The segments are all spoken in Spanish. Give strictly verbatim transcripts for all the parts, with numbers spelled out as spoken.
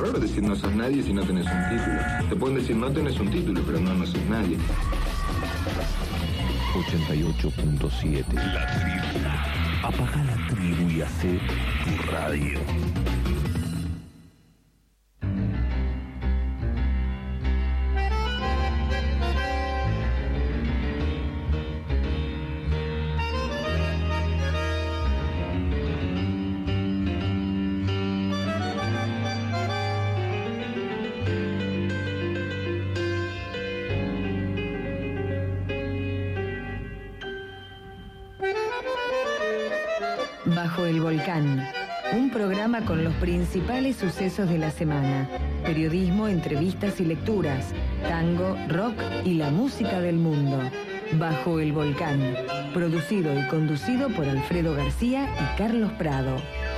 Raro decir no sos nadie si no tenés un título. Te pueden decir no tenés un título, pero no, no sos nadie. ochenta y ocho punto siete. La tribu. Apaga la tribu y hace tu radio. Bajo el Volcán, un programa con los principales sucesos de la semana, periodismo, entrevistas y lecturas, tango, rock y la música del mundo. Bajo el Volcán, producido y conducido por Alfredo García y Carlos Prado.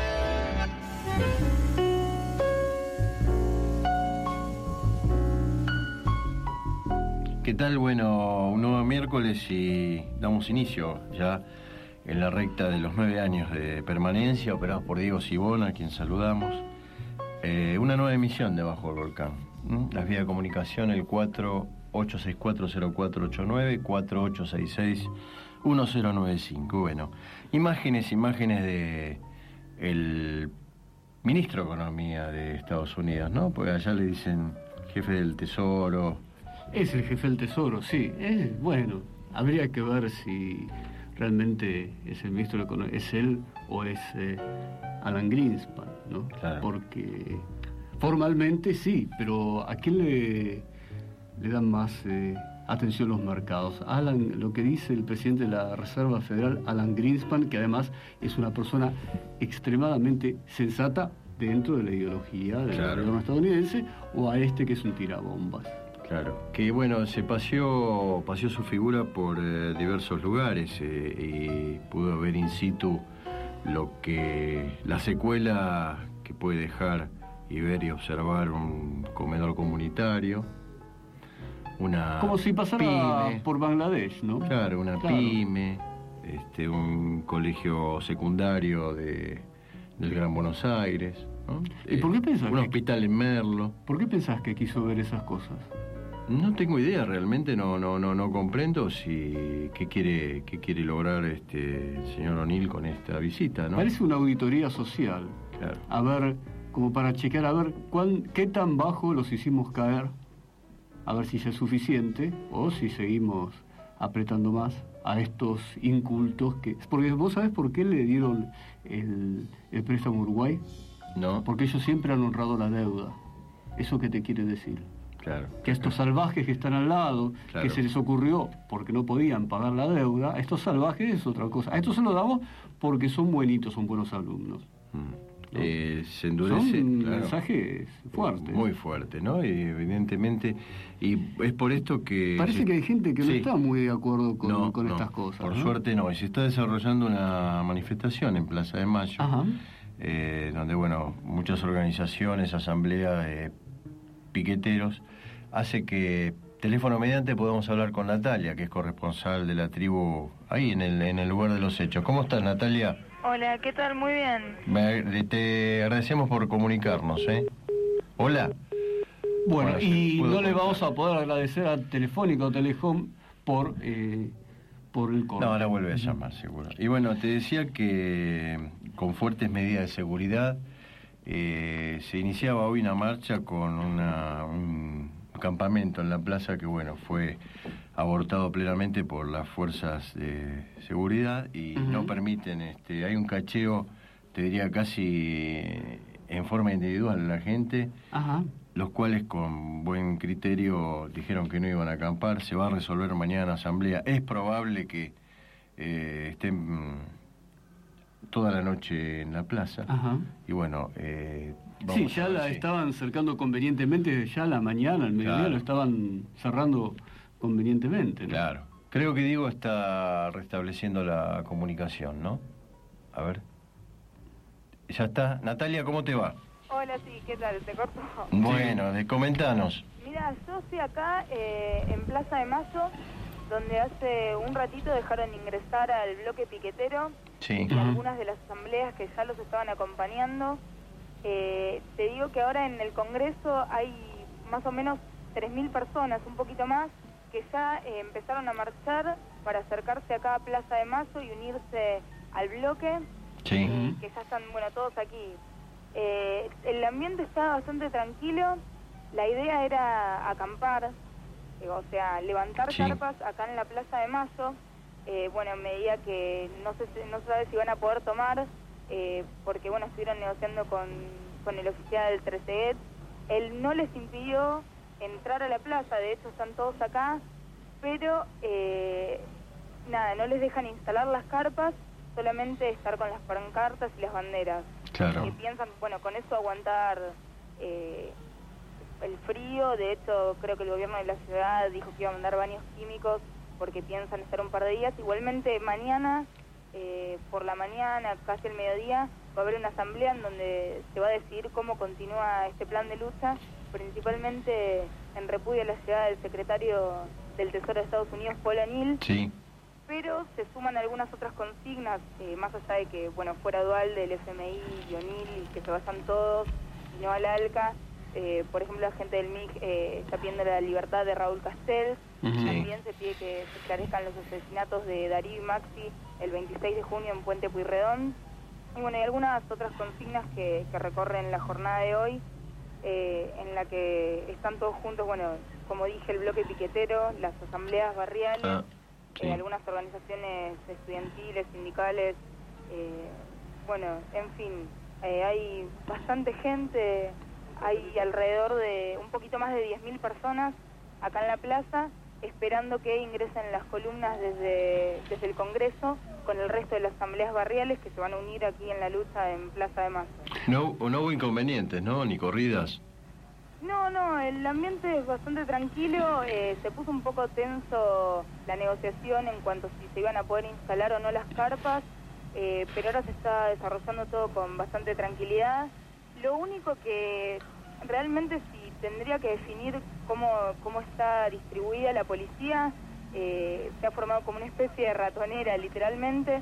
¿Qué tal? Bueno, un nuevo miércoles y damos inicio ya en la recta de los nueve años de permanencia, operados por Diego Sibona, a quien saludamos. Eh, una nueva emisión de Bajo el Volcán. ¿Mm? Las vías de comunicación, el cuatro ocho seis cuatro cero cuatro ocho nueve, cuatro ocho seis seis uno cero nueve cinco. Bueno, imágenes, imágenes de el ministro de Economía de Estados Unidos, ¿no? Porque allá le dicen jefe del Tesoro. Es el jefe del Tesoro, sí. Es, bueno, habría que ver si realmente es el ministro de Economía, es él o es eh, Alan Greenspan, ¿no? Claro. Porque formalmente sí, pero ¿a quién le, le dan más eh, atención los mercados? Alan, lo que dice el presidente de la Reserva Federal, Alan Greenspan, que además es una persona extremadamente sensata dentro de la ideología del Claro. gobierno estadounidense, o a este que es un tirabombas. Claro, que bueno, se paseó, paseó su figura por eh, diversos lugares eh, y pudo ver in situ lo que la secuela que puede dejar y ver y observar un comedor comunitario, una Como si pasara pyme, por Bangladesh, ¿no? claro, una Claro. pyme, este, un colegio secundario de, del Gran Buenos Aires, ¿no? ¿Y por qué pensás un que- hospital en Merlo. ¿Por qué pensás que quiso ver esas cosas? No tengo idea, realmente no no no no comprendo si qué quiere qué quiere lograr este el señor O'Neill con esta visita, ¿no? Parece una auditoría social. Claro. A ver, como para chequear, a ver cuán, qué tan bajo los hicimos caer, a ver si ya es suficiente o si seguimos apretando más a estos incultos que... Porque vos sabés por qué le dieron el, el préstamo a Uruguay. ¿No? Porque ellos siempre han honrado la deuda. ¿Eso qué te quiere decir? Claro. Que a estos salvajes que están al lado, Claro. que se les ocurrió porque no podían pagar la deuda, a estos salvajes es otra cosa. A estos se lo damos porque son buenitos, son buenos alumnos. Mm. ¿No? Eh, se endurece, Son claro. mensajes fuertes. Muy fuerte, ¿no? Y evidentemente, y es por esto que... Parece se- que hay gente que no Sí. está muy de acuerdo con, No, con no, estas cosas. Por ¿no? suerte no, y se está desarrollando una manifestación en Plaza de Mayo, Ajá. eh, donde, bueno, muchas organizaciones, asambleas de piqueteros, hace que teléfono mediante podamos hablar con Natalia, que es corresponsal de la tribu ahí en el, en el lugar de los hechos. ¿Cómo estás, Natalia? Hola, ¿qué tal? Muy bien. Me- te agradecemos por comunicarnos, ¿eh? Hola. Bueno, Bueno, y puedo no le contar. vamos a poder agradecer a Telefónica o Telecom por, eh, por el corte. No, ahora vuelve a llamar, seguro. Y bueno, te decía que con fuertes medidas de seguridad eh, se iniciaba hoy una marcha con una, un campamento en la plaza que, bueno, fue abortado plenamente por las fuerzas de seguridad y Ujú. no permiten, este, hay un cacheo, te diría casi en forma individual a la gente, Ajá. los cuales con buen criterio dijeron que no iban a acampar. Se va a resolver mañana en asamblea. Es probable que eh, estén mm, toda la noche en la plaza. Ajá. Y bueno, eh, vamos Sí, a ya ver la si- estaban cercando convenientemente, ya a la mañana, al mediodía, Claro. lo estaban cerrando convenientemente, ¿no? Claro. Creo que Diego está restableciendo la comunicación, ¿no? A ver. Ya está. Natalia, ¿cómo te va? Hola, sí, ¿qué tal? ¿Te corto? Bueno, de, comentanos. Mira, yo estoy acá eh, en Plaza de Mayo, donde hace un ratito dejaron ingresar al bloque piquetero Sí. y algunas de las asambleas que ya los estaban acompañando. Eh, te digo que ahora en el Congreso hay más o menos tres mil personas, un poquito más, que ya eh, empezaron a marchar para acercarse acá a Plaza de Mayo y unirse al bloque, sí. eh, que ya están, bueno, todos aquí. Eh, el ambiente está bastante tranquilo, la idea era acampar, eh, o sea, levantar sí. carpas acá en la Plaza de Mayo, eh, bueno, a medida que no se, no se sabe si van a poder tomar, eh, porque, bueno, estuvieron negociando con, con el oficial del trece E T, él no les impidió entrar a la plaza, de hecho están todos acá, pero eh, nada, no les dejan instalar las carpas, solamente estar con las pancartas y las banderas. Claro. Que piensan, bueno, con eso aguantar eh, el frío. De hecho, creo que el gobierno de la ciudad dijo que iba a mandar baños químicos porque piensan estar un par de días. Igualmente mañana, eh, por la mañana, casi el mediodía, va a haber una asamblea en donde se va a decidir cómo continúa este plan de lucha, principalmente en repudio a la llegada del secretario del Tesoro de Estados Unidos, Paul O'Neill. Sí. Pero se suman algunas otras consignas, eh, más allá de que, bueno, fuera dual del F M I y O'Neill y que se vayan todos, y no al ALCA. Eh, por ejemplo, la gente del M I C eh, está pidiendo la libertad de Raúl Castel. Uh-huh. También se pide que se esclarezcan los asesinatos de Darío y Maxi el veintiséis de junio en Puente Pueyrredón. Y bueno, hay algunas otras consignas que, que recorren la jornada de hoy, eh, en la que están todos juntos, bueno, como dije, el bloque piquetero, las asambleas barriales, Ah, sí. eh, algunas organizaciones estudiantiles, sindicales, eh, bueno, en fin, eh, hay bastante gente, hay alrededor de un poquito más de diez mil personas acá en la plaza, esperando que ingresen las columnas desde, desde el Congreso con el resto de las asambleas barriales que se van a unir aquí en la lucha en Plaza de Mayo. No, no hubo inconvenientes, ¿no? Ni corridas. No, no, el ambiente es bastante tranquilo, eh, se puso un poco tenso la negociación en cuanto a si se iban a poder instalar o no las carpas, eh, pero ahora se está desarrollando todo con bastante tranquilidad. Lo único que realmente si tendría que definir cómo, cómo está distribuida la policía, eh, se ha formado como una especie de ratonera, literalmente,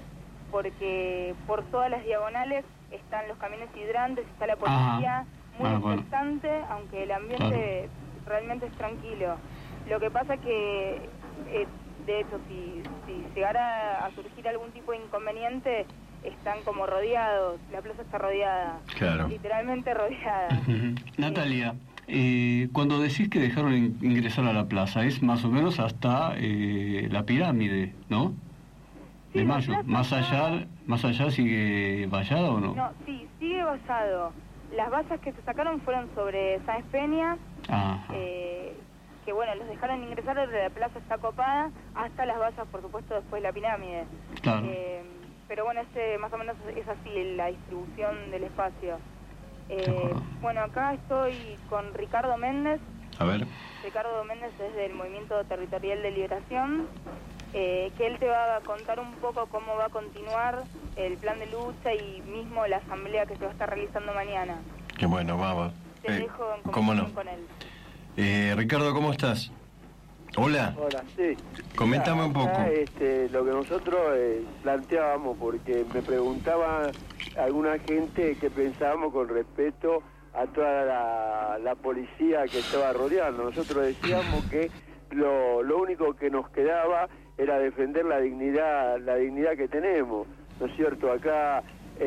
porque por todas las diagonales están los camiones hidrantes, está la policía. Ajá. Muy Ah, bueno. interesante, aunque el ambiente claro. realmente es tranquilo. Lo que pasa que, eh, de hecho, si, si llegara a surgir algún tipo de inconveniente, están como rodeados, la plaza está rodeada, Claro. literalmente rodeada. Uh-huh. Natalia, eh, cuando decís que dejaron in- ingresar a la plaza, es más o menos hasta eh, la pirámide, ¿no? Sí, de la Mayo. plaza ¿Más está- allá, más allá sigue vallada o no? No, sí, sigue vallado. Las vallas que se sacaron fueron sobre Sáenz Peña, Ajá. eh, que bueno, los dejaron ingresar desde la plaza está copada hasta las vallas, por supuesto, después de la pirámide. Claro. Eh, pero bueno, ese, más o menos es así la distribución del espacio. De Eh, acuerdo. bueno, acá estoy con Ricardo Méndez. A ver. Ricardo Méndez es del Movimiento Territorial de Liberación, eh, que él te va a contar un poco cómo va a continuar el plan de lucha y mismo la asamblea que se va a estar realizando mañana. Qué bueno, vamos. Te Eh, dejo en ¿Cómo no? conversación con él. Eh, Ricardo, ¿cómo estás? Hola. Hola, sí. Coméntame un Acá, poco. este, lo que nosotros eh, planteábamos, porque me preguntaba alguna gente que pensábamos con respecto a toda la, la policía que estaba rodeando. Nosotros decíamos que lo, lo único que nos quedaba era defender la dignidad, la dignidad que tenemos, ¿no es cierto? Acá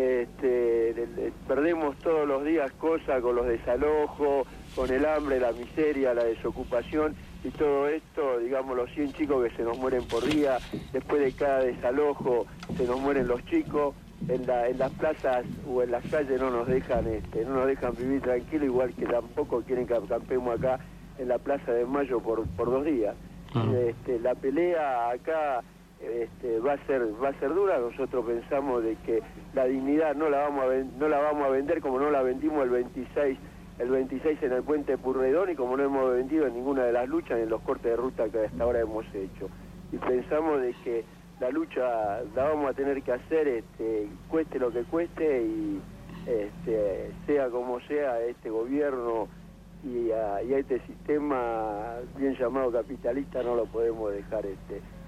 este, le- le- perdemos todos los días cosas con los desalojos, con el hambre, la miseria, la desocupación y todo esto, digamos, los cien chicos que se nos mueren por día, después de cada desalojo se nos mueren los chicos, en, la, en las plazas o en las calles no nos dejan este, no nos dejan vivir tranquilo, igual que tampoco quieren que acampemos acá en la Plaza de Mayo por, por dos días. Claro. Este, la pelea acá este, va a ser va a ser dura. Nosotros pensamos de que la dignidad no la vamos a ven- no la vamos a vender como no la vendimos el veintiséis el veintiséis en el Puente Pueyrredón y como no hemos vendido en ninguna de las luchas ni en los cortes de ruta que hasta ahora hemos hecho. Y pensamos de que la lucha la vamos a tener que hacer, este, cueste lo que cueste y este, sea como sea este gobierno y a, y a este sistema bien llamado capitalista no lo podemos dejar este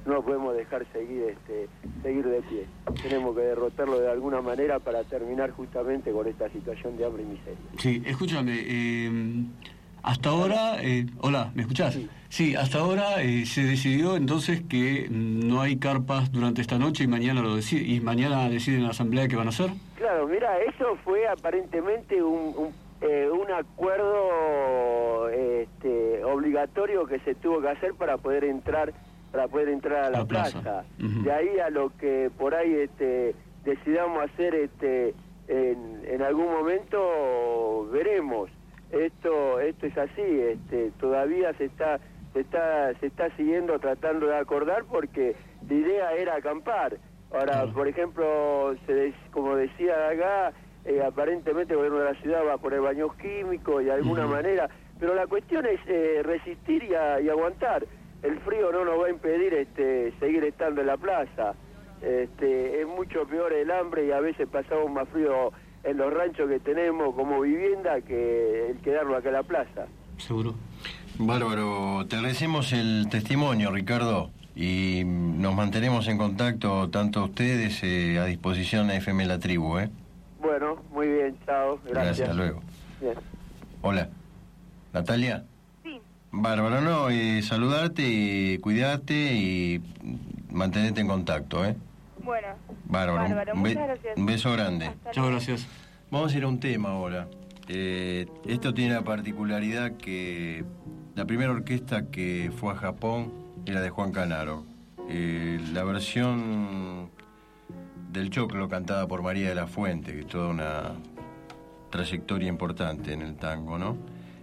no lo podemos dejar seguir este seguir de pie. Tenemos que derrotarlo de alguna manera para terminar justamente con esta situación de hambre y miseria. Sí, escúchame, eh, hasta ahora, eh, hola, ¿me escuchás? Sí, sí hasta ahora eh, se decidió entonces que no hay carpas durante esta noche y mañana lo decide, y mañana deciden en la asamblea qué van a hacer. Claro, mira, eso fue aparentemente un, un, eh, un acuerdo este, obligatorio que se tuvo que hacer para poder entrar para poder entrar a la, la plaza. plaza. Uh-huh. De ahí a lo que por ahí este, decidamos hacer este, en, en algún momento veremos. Esto esto es así, este, todavía se está se está se está siguiendo tratando de acordar porque la idea era acampar. Ahora, uh-huh. por ejemplo, se de, como decía acá, eh, aparentemente el gobierno de la ciudad va a poner baños químicos y de alguna uh-huh. manera, pero la cuestión es eh, resistir y, a, y aguantar. El frío no nos va a impedir este, seguir estando en la plaza. Este, es mucho peor el hambre y a veces pasamos más frío en los ranchos que tenemos como vivienda que el quedarnos acá en la plaza. Seguro. Bárbaro, te agradecemos el testimonio, Ricardo, y nos mantenemos en contacto, tanto ustedes, eh, a disposición de F M La Tribu, ¿eh? Bueno, muy bien, chao, gracias. Gracias, hasta luego. Bien. Hola, ¿Natalia? Bárbaro, no, eh, saludarte y cuidarte y mantenerte en contacto, ¿eh? Bueno, Bárbaro, Bárbaro un, be- muchas gracias. un beso grande. Muchas gracias. Vamos a ir a un tema ahora. Eh, esto tiene la particularidad que la primera orquesta que fue a Japón era de Juan Canaro. Eh, la versión del Choclo cantada por María de la Fuente, que es toda una trayectoria importante en el tango, ¿no?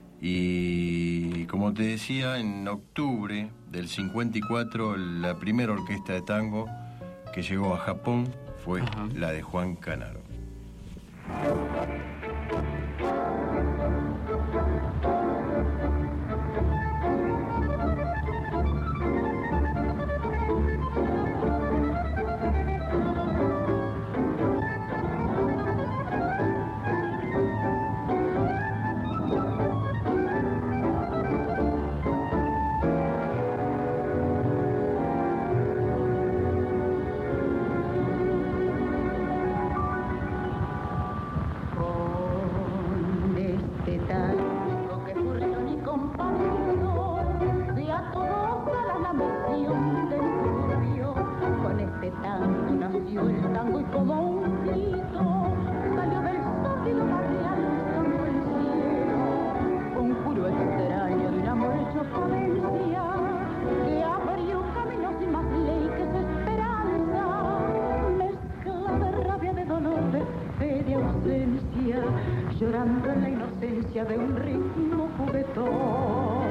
Y como te decía, en octubre del cincuenta y cuatro, la primera orquesta de tango que llegó a Japón fue Ajá. la de Juan Canaro. Llorando en la inocencia de un ritmo juguetón.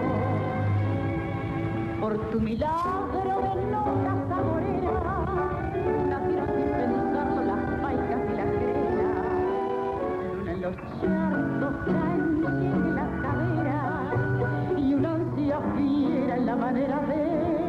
Por tu milagro de nota saborera nacieron sin pensarlo las paicas y las grelas. Luna en los charcos caen en las caderas y una ansia fiera en la manera de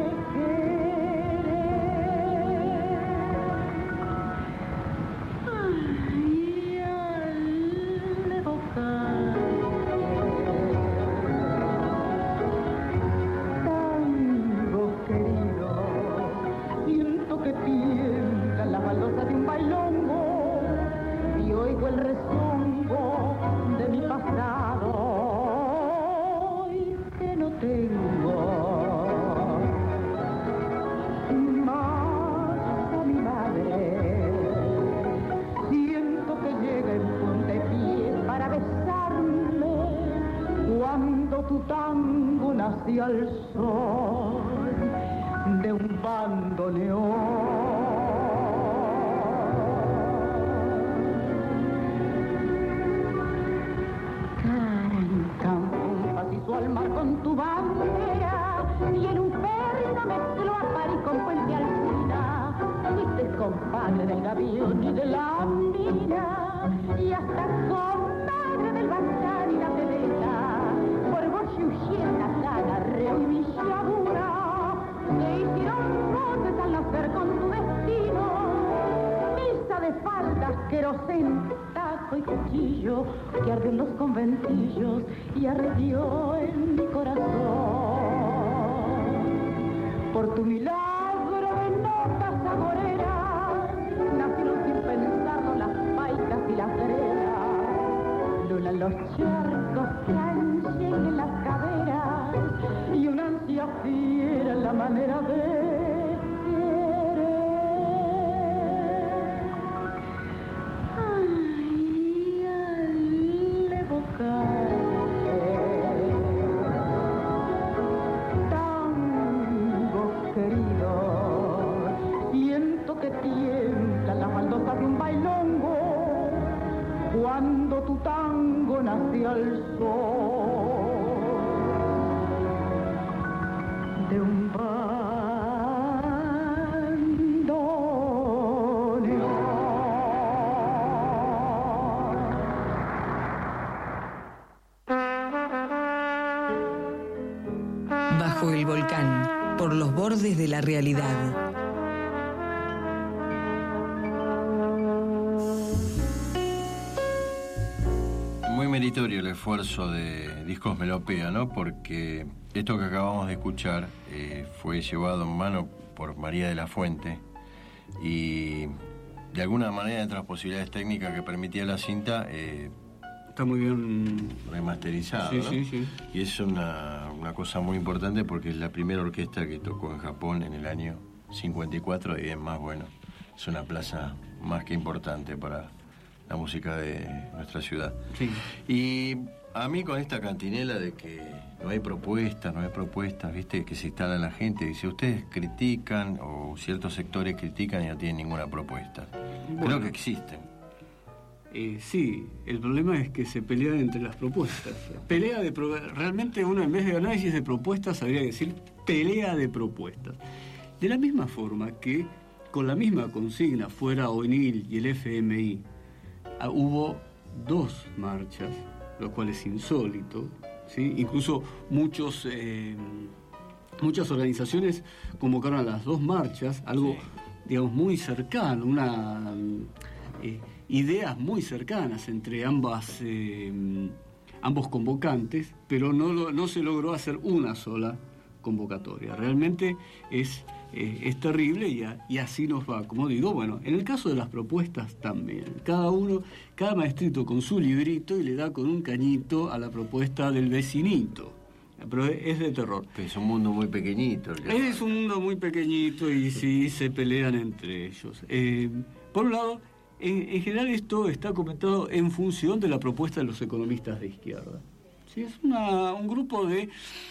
al sol de un bandoneón. Carancan pasó al mar con tu bandera y en un perno mezcló a París con Puente Alsina. Fuiste compadre del gavión y de la mina y hasta comadre del bazar y la veleta. Por vos Yujieta, Cana, Reo y Villadura te hicieron voces al nacer con tu destino. Misa de faldas, querosén, tajo y cuchillo que arde en los conventillos y ardió en mi corazón. Por tu milagro los charcos que ancien en las caderas y una ansia fiera en la manera de querer. Ay, al evocarte tango querido, siento que tiembla la baldosa de un bailongo cuando tu tango nació al sol de un bandoneón. Bajo el volcán, por los bordes de la realidad. Muy meritorio el esfuerzo de Discos Melopea, ¿no? Porque esto que acabamos de escuchar eh, fue llevado en mano por María de la Fuente y de alguna manera, entre las posibilidades técnicas que permitía la cinta, eh, está muy bien remasterizado, sí, ¿no? sí, sí. Y es una, una cosa muy importante porque es la primera orquesta que tocó en Japón en el año cincuenta y cuatro y es más, bueno, es una plaza más que importante para la música de nuestra ciudad. Sí. Y a mí con esta cantinela de que no hay propuestas, no hay propuestas, viste, que se instala la gente, dice, ustedes critican o ciertos sectores critican y no tienen ninguna propuesta. Bueno, creo que existen. Eh, sí, el problema es que se pelean entre las propuestas. Pelea de pro... Realmente uno en vez de análisis de propuestas habría que decir pelea de propuestas. De la misma forma que con la misma consigna fuera O N I L y el F M I ah, hubo dos marchas, lo cual es insólito, ¿sí? Incluso muchos eh, muchas organizaciones convocaron a las dos marchas, algo sí, digamos muy cercano, una eh, ideas muy cercanas entre ambas eh, ambos convocantes, pero no, lo, no se logró hacer una sola convocatoria. Realmente es, eh, es terrible y, a, y así nos va. Como digo, bueno, en el caso de las propuestas también. Cada uno, cada maestrito con su librito y le da con un cañito a la propuesta del vecinito. Pero es de terror. Es un mundo muy pequeñito. Es un mundo muy pequeñito y sí se pelean entre ellos. Eh, por un lado, En, en general esto está comentado en función de la propuesta de los economistas de izquierda. ¿Sí? Es una, un grupo de,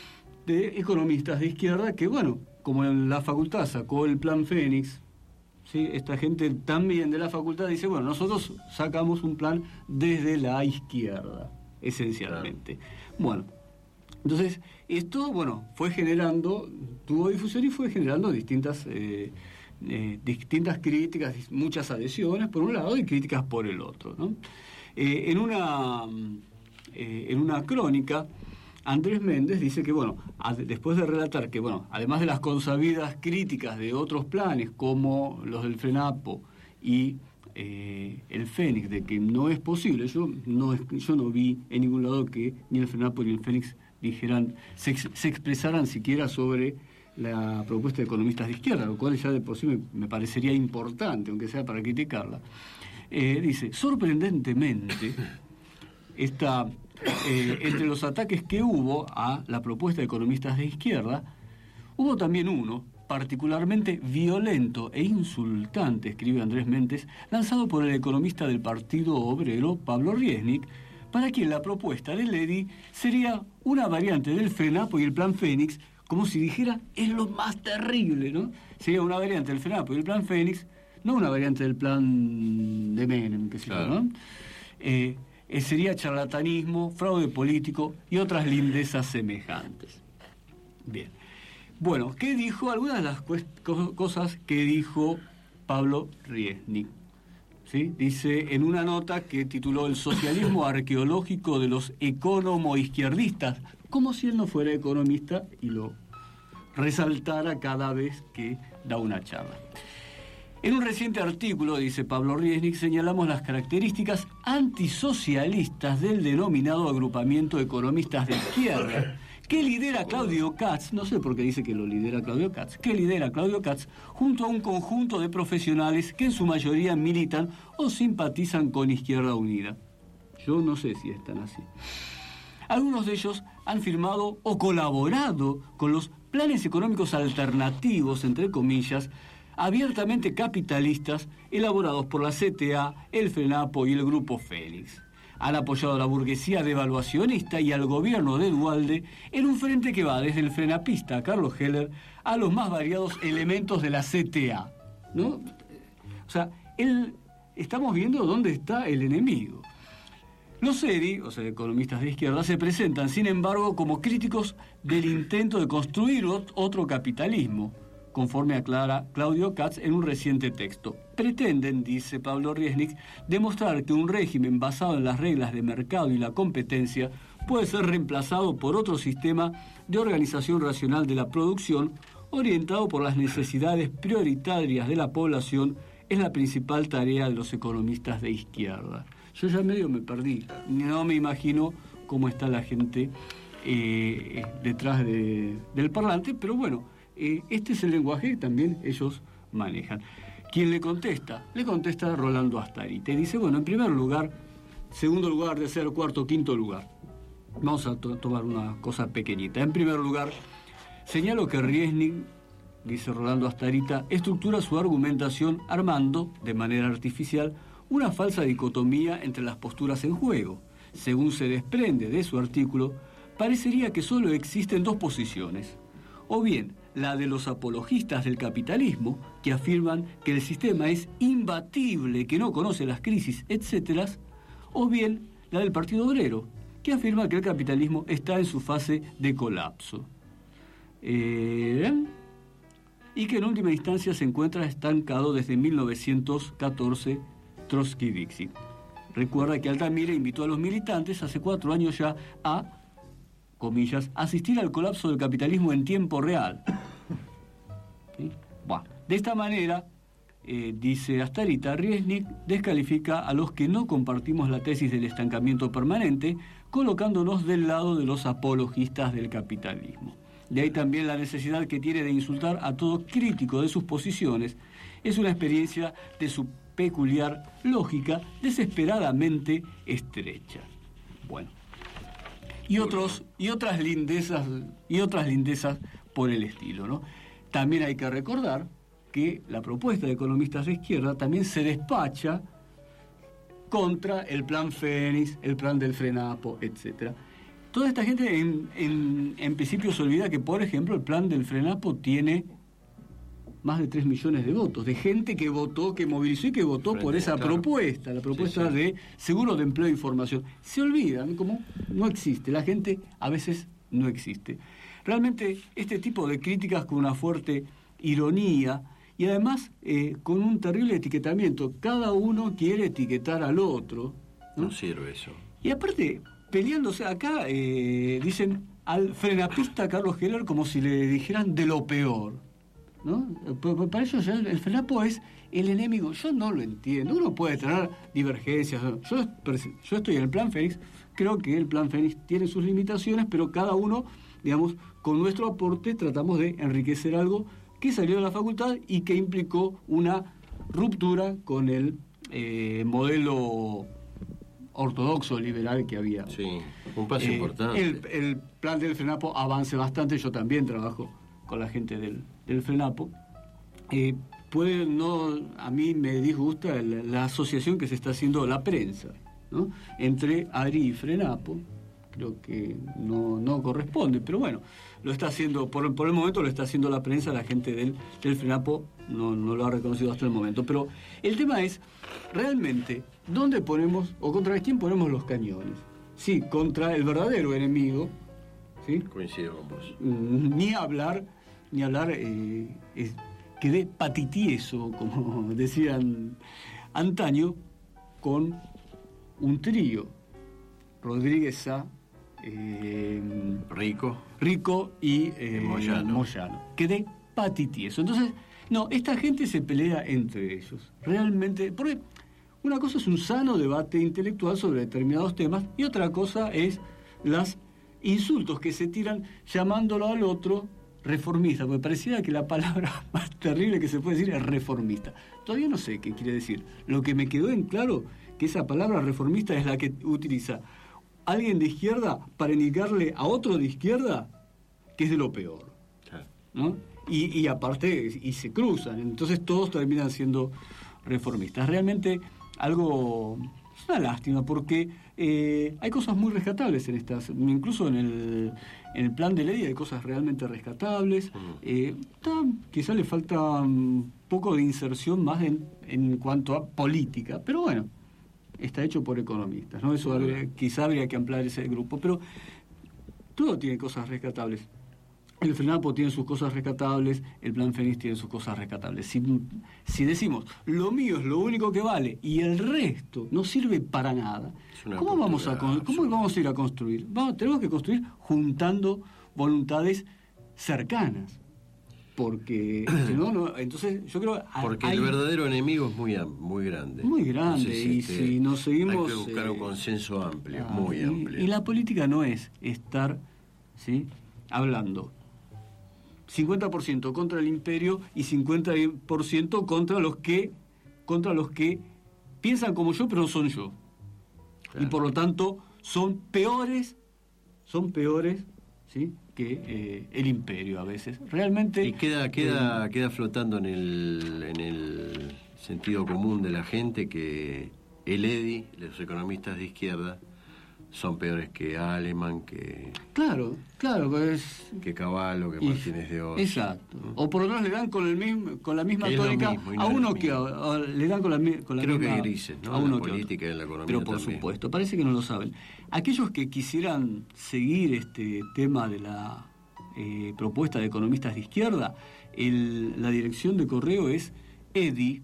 de economistas de izquierda que, bueno, como en la facultad sacó el Plan Fénix, ¿sí? Esta gente también de la facultad dice, bueno, nosotros sacamos un plan desde la izquierda, esencialmente. Bueno, entonces esto, bueno, fue generando, tuvo difusión y fue generando distintas... Eh, Eh, distintas críticas, muchas adhesiones por un lado y críticas por el otro, ¿no? Eh, en una eh, en una crónica Andrés Méndez dice que, bueno, a, después de relatar que, bueno, además de las consabidas críticas de otros planes como los del FRENAPO y eh, el Fénix, de que no es posible, yo no yo no vi en ningún lado que ni el FRENAPO ni el Fénix dijeran, se, se expresaran siquiera sobre la propuesta de economistas de izquierda, lo cual ya de por sí me, me parecería importante, aunque sea para criticarla. Eh, dice, sorprendentemente, esta, eh, entre los ataques que hubo a la propuesta de economistas de izquierda, hubo también uno, particularmente violento e insultante, escribe Andrés Méndez, lanzado por el economista del Partido Obrero, Pablo Riesnik, para quien la propuesta de Ledi sería una variante del FRENAPO y el Plan Fénix, como si dijera, es lo más terrible, ¿no? Sería una variante del FRENAPO y el Plan Fénix, no una variante del plan de Menem, que sé yo, ¿no? Eh, eh, sería charlatanismo, fraude político y otras lindezas semejantes. Bien. Bueno, ¿qué dijo? Algunas de las co- cosas que dijo Pablo Riesnik. ¿Sí? Dice en una nota que tituló El socialismo arqueológico de los economo-izquierdistas, como si él no fuera economista y lo resaltara cada vez que da una charla. En un reciente artículo, dice Pablo Riesnik, señalamos las características antisocialistas del denominado agrupamiento de economistas de izquierda, que lidera Claudio Katz, no sé por qué dice que lo lidera Claudio Katz, que lidera Claudio Katz junto a un conjunto de profesionales que en su mayoría militan o simpatizan con Izquierda Unida. Yo no sé si están así. Algunos de ellos han firmado o colaborado con los planes económicos alternativos, entre comillas, abiertamente capitalistas, elaborados por la C T A, el FRENAPO y el Grupo Félix. Han apoyado a la burguesía devaluacionista y al gobierno de Duhalde en un frente que va desde el frenapista Carlos Heller a los más variados elementos de la C T A, ¿no? O sea, él, estamos viendo dónde está el enemigo. Los E D I, o sea, economistas de izquierda, se presentan, sin embargo, como críticos del intento de construir otro capitalismo, conforme aclara Claudio Katz en un reciente texto. Pretenden, dice Pablo Riesnik, demostrar que un régimen basado en las reglas de mercado y la competencia puede ser reemplazado por otro sistema de organización racional de la producción, orientado por las necesidades prioritarias de la población. Es la principal tarea de los economistas de izquierda. Yo ya medio me perdí, no me imagino cómo está la gente eh, detrás de, del parlante, pero bueno, eh, este es el lenguaje que también ellos manejan. ¿Quién le contesta? Le contesta Rolando Astari. Te dice, bueno, en primer lugar, segundo lugar, tercero, cuarto, quinto lugar. Vamos a to- tomar una cosa pequeñita. En primer lugar, señalo que Riesnik, dice Rolando Astarita, estructura su argumentación armando, de manera artificial, una falsa dicotomía entre las posturas en juego. Según se desprende de su artículo, parecería que solo existen dos posiciones. O bien, la de los apologistas del capitalismo, que afirman que el sistema es imbatible, que no conoce las crisis, etcétera, o bien la del Partido Obrero, que afirma que el capitalismo está en su fase de colapso. Eh, y que en última instancia se encuentra estancado desde mil novecientos catorce, Trotsky-Dixit. Recuerda que Altamira invitó a los militantes hace cuatro años ya a, comillas, asistir al colapso del capitalismo en tiempo real. ¿Sí? Bueno, de esta manera, eh, dice Astarita, Riesnik descalifica a los que no compartimos la tesis del estancamiento permanente, colocándonos del lado de los apologistas del capitalismo. De ahí también la necesidad que tiene de insultar a todo crítico de sus posiciones. Es una experiencia de su peculiar lógica desesperadamente estrecha. Bueno, y otros y otras lindezas y otras lindezas por el estilo, ¿no? También hay que recordar que la propuesta de economistas de izquierda también se despacha contra el plan Fénix, el plan del FRENAPO, etcétera. Toda esta gente en, en, en principio se olvida que, por ejemplo, el plan del FRENAPO tiene más de tres millones de votos, de gente que votó, que movilizó y que votó Frente, por esa claro. propuesta, la propuesta sí, sí. de seguro de empleo e información. Se olvidan, como no existe, la gente a veces no existe. Realmente este tipo de críticas con una fuerte ironía y además eh, con un terrible etiquetamiento, cada uno quiere etiquetar al otro. No, no sirve eso. Y aparte, peleándose acá, eh, dicen al frenapista Carlos Heller como si le dijeran de lo peor, ¿no? Para ellos el FRENAPO es el enemigo. Yo no lo entiendo. Uno puede tener divergencias. Yo, yo estoy en el plan Fénix. Creo que el plan Fénix tiene sus limitaciones, pero cada uno, digamos, con nuestro aporte tratamos de enriquecer algo que salió de la facultad y que implicó una ruptura con el eh, modelo ortodoxo liberal que había. Sí, un paso eh, importante. El, el plan del FRENAPO avance bastante. Yo también trabajo con la gente del, del FRENAPO. Eh, puede no, a mí me disgusta la, la asociación que se está haciendo la prensa, ¿no? Entre A R I y FRENAPO. Creo que no, no corresponde, pero bueno, lo está haciendo, por, por el momento lo está haciendo la prensa, la gente del, del FRENAPO no, no lo ha reconocido hasta el momento. Pero el tema es, realmente, ¿dónde ponemos, o contra quién ponemos los cañones? Sí, contra el verdadero enemigo, ¿sí? Coincido con vos. Ni hablar, ni hablar, eh, es, quedé patitieso, como decían antaño, con un trío, Rodríguez Sá, eh, Rico, Rico y eh, Moyano. Moyano. Quedé patitieso. Entonces, no, esta gente se pelea entre ellos. Realmente, porque una cosa es un sano debate intelectual sobre determinados temas y otra cosa es las insultos que se tiran llamándolo al otro reformista, porque pareciera que la palabra más terrible que se puede decir es reformista. Todavía no sé qué quiere decir. Lo que me quedó en claro que esa palabra reformista es la que utiliza alguien de izquierda para indicarle a otro de izquierda que es de lo peor, ¿no? Y, y aparte, y se cruzan, entonces todos terminan siendo reformistas. Realmente algo, es una lástima, porque eh, hay cosas muy rescatables en estas, incluso en el, en el plan de ley hay cosas realmente rescatables. Eh, quizás le falta un poco de inserción más en, en cuanto a política, pero bueno, está hecho por economistas, ¿no? Eso habría, quizá habría que ampliar ese grupo, pero todo tiene cosas rescatables. El FRENAPO tiene sus cosas rescatables, el Plan Fénix tiene sus cosas rescatables. Si, si decimos, lo mío es lo único que vale y el resto no sirve para nada, ¿cómo vamos a, cómo vamos a ir a construir? Vamos, tenemos que construir juntando voluntades cercanas. Porque si no, no, entonces yo creo... Porque hay, el verdadero enemigo es muy muy grande. Muy grande, entonces, y este, si nos seguimos... Hay que buscar eh, un consenso amplio, ah, muy y, amplio. Y la política no es estar, ¿sí?, hablando cincuenta por ciento contra el imperio y cincuenta por ciento contra los que contra los que piensan como yo pero no son yo. Claro. Y por lo tanto son peores son peores, ¿sí?, que eh, el imperio a veces. Realmente... Y queda queda eh, queda flotando en el en el sentido común de la gente que el E D I, los economistas de izquierda, son peores que Alemán, que... Claro, claro, pues... Que Cavallo, que Martínez de Oz. Exacto. ¿Mm? O por lo menos le dan con el mismo con la misma tónica mismo, a uno que a, a, le dan con la, con la Creo misma... que hay grises, ¿no? A uno en la política y en la economía Pero por también. Supuesto, parece que no lo saben. Aquellos que quisieran seguir este tema de la eh, propuesta de economistas de izquierda, el, la dirección de correo es edi,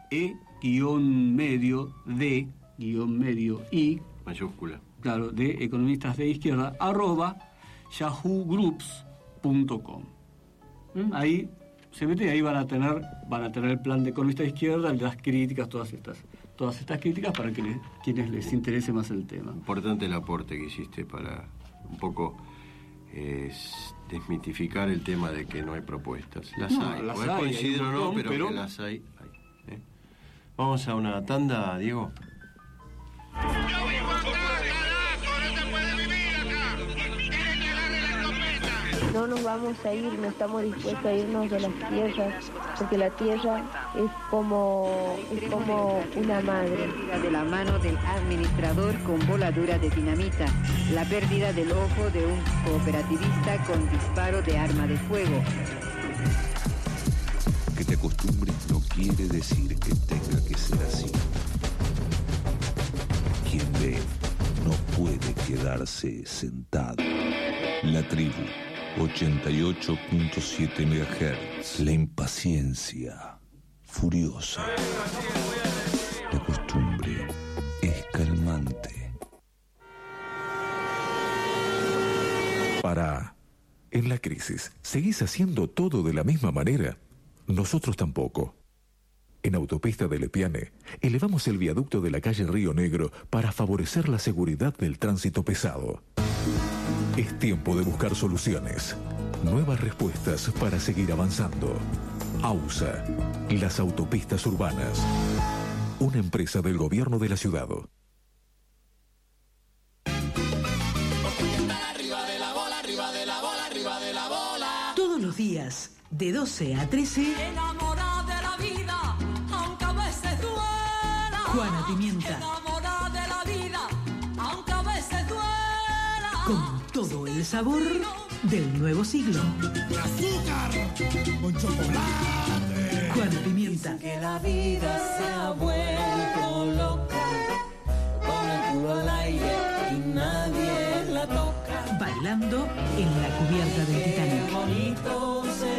e-medio, d-medio, i... Mayúscula. Claro, de economistas de izquierda, arroba yahoo groups punto com. ¿Mm? Ahí se mete y ahí van a tener van a tener el plan de economistas de izquierda, las críticas, todas estas todas estas críticas para que les, quienes les interese más el tema. Importante el aporte que hiciste para un poco eh, desmitificar el tema de que no hay propuestas. Las no, hay, las hay, hay coincido o no, pero, pero que las hay. hay ¿eh? Vamos a una tanda, Diego. Yo vivo acá, carajo, no se puede vivir acá. Tienen que darle la escopeta. No nos vamos a ir, no estamos dispuestos a irnos de las tierras, porque la tierra es como, es como una madre. De la mano del administrador con voladura de dinamita, la pérdida del ojo de un cooperativista con disparo de arma de fuego. Que te acostumbres no quiere decir que tenga que ser así. Quien ve no puede quedarse sentado. La tribu, ochenta y ocho punto siete megahertz. La impaciencia furiosa. La costumbre es calmante. Pará. En la crisis, ¿seguís haciendo todo de la misma manera? Nosotros tampoco. En Autopista de Lepiane, elevamos el viaducto de la calle Río Negro para favorecer la seguridad del tránsito pesado. Es tiempo de buscar soluciones, nuevas respuestas para seguir avanzando. AUSA, las autopistas urbanas. Una empresa del gobierno de la ciudad. Todos los días, de doce a trece... Juana Pimienta. De la vida, aunque a veces duela. Con todo el sabor del nuevo siglo. De azúcar con chocolate. Juana Pimienta. Dicen que la vida se ha vuelto loca, con el culo al aire y nadie la toca. Bailando en la cubierta del Titanic. Qué bonito se